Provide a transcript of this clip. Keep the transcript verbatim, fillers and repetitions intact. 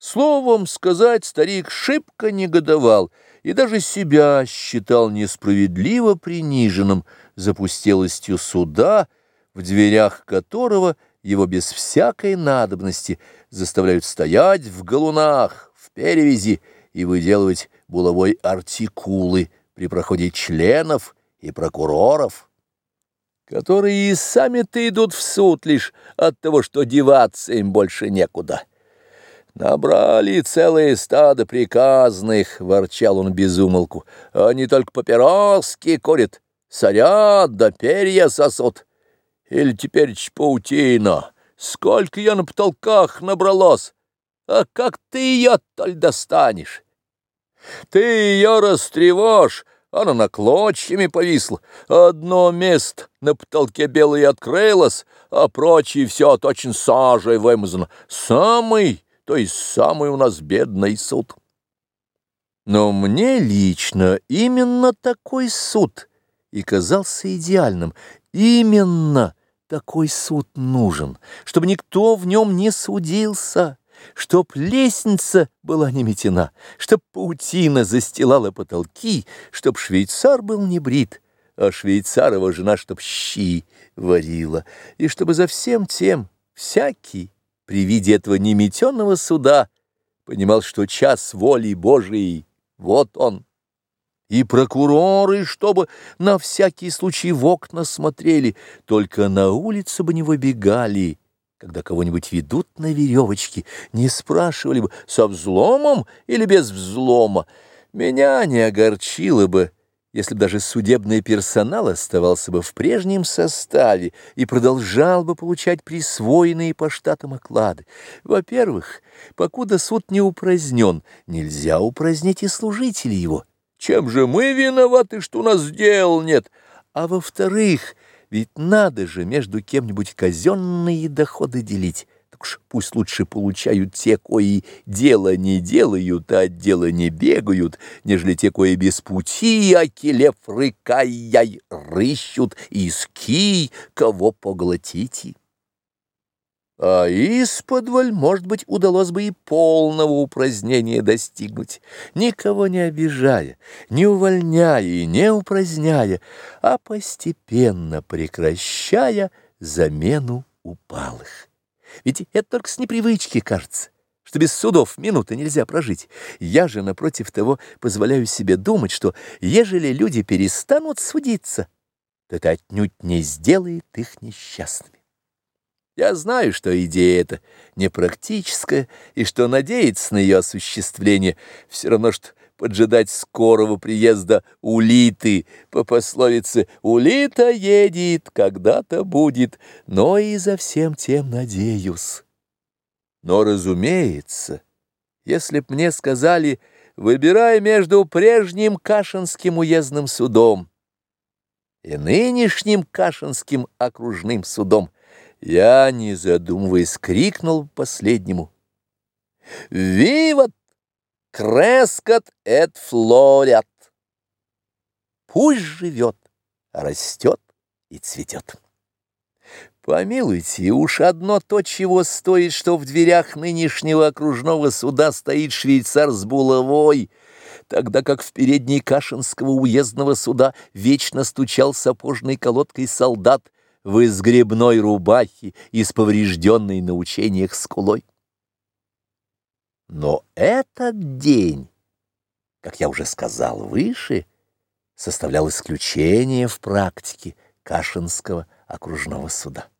Словом сказать, старик шибко негодовал и даже себя считал несправедливо приниженным запустелостью суда, в дверях которого его без всякой надобности заставляют стоять в галунах, в перевязи и выделывать булавой артикулы при проходе членов и прокуроров, которые и сами-то идут в суд лишь от того, что деваться им больше некуда. «Набрали целое стадо приказных», — ворчал он без умолку, — «они только папироски курят, сорят да перья сосут. Или теперь паутина, сколько я на потолках набралось, а как ты ее толь достанешь? Ты ее растревожь, она на клочьями повисла, одно место на потолке белое открылось, а прочее все точно сажей вымазано. Самый, то есть самый у нас бедный суд». Но мне лично именно такой суд и казался идеальным. Именно такой суд нужен, чтобы никто в нем не судился, чтоб лестница была не метена, чтоб паутина застилала потолки, чтоб швейцар был не брит, а швейцарова жена чтоб щи варила, и чтобы за всем тем всякий при виде этого неметенного суда понимал, что час воли Божией вот он. И прокуроры, чтобы на всякий случай в окна смотрели, только на улицу бы не выбегали, когда кого-нибудь ведут на веревочке, не спрашивали бы, со взломом или без взлома. Меня не огорчило бы, если бы даже судебный персонал оставался бы в прежнем составе и продолжал бы получать присвоенные по штатам оклады. Во-первых, покуда суд не упразднен, нельзя упразднить и служителей его. Чем же мы виноваты, что у нас дел нет? А во-вторых, ведь надо же между кем-нибудь казенные доходы делить. Так уж пусть лучше получают те, кои дело не делают, а от дела не бегают, нежели те, кои без пути, акелев рыкай-яй рыщут, иски, кого поглотите. А исподволь, может быть, удалось бы и полного упразднения достигнуть, никого не обижая, не увольняя и не упраздняя, а постепенно прекращая замену упалых. Ведь это только с непривычки кажется, что без судов минуты нельзя прожить. Я же, напротив того, позволяю себе думать, что ежели люди перестанут судиться, то это отнюдь не сделает их несчастными. Я знаю, что идея эта непрактическая, и что надеяться на ее осуществление все равно, что поджидать скорого приезда улиты. По пословице «улита едет, когда-то будет», но и за всем тем надеюсь. Но, разумеется, если б мне сказали, выбирай между прежним Кашинским уездным судом и нынешним Кашинским окружным судом, я, не задумываясь, крикнул последнему: «Виват! Крескат эт флорят!» Пусть живет, растет и цветет. Помилуйте, уж одно то, чего стоит, что в дверях нынешнего окружного суда стоит швейцар с булавой, тогда как в передней Кашинского уездного суда вечно стучал сапожной колодкой солдат в изгребной рубахе и с поврежденной на учениях скулой. Но этот день, как я уже сказал выше, составлял исключение в практике Кашинского окружного суда.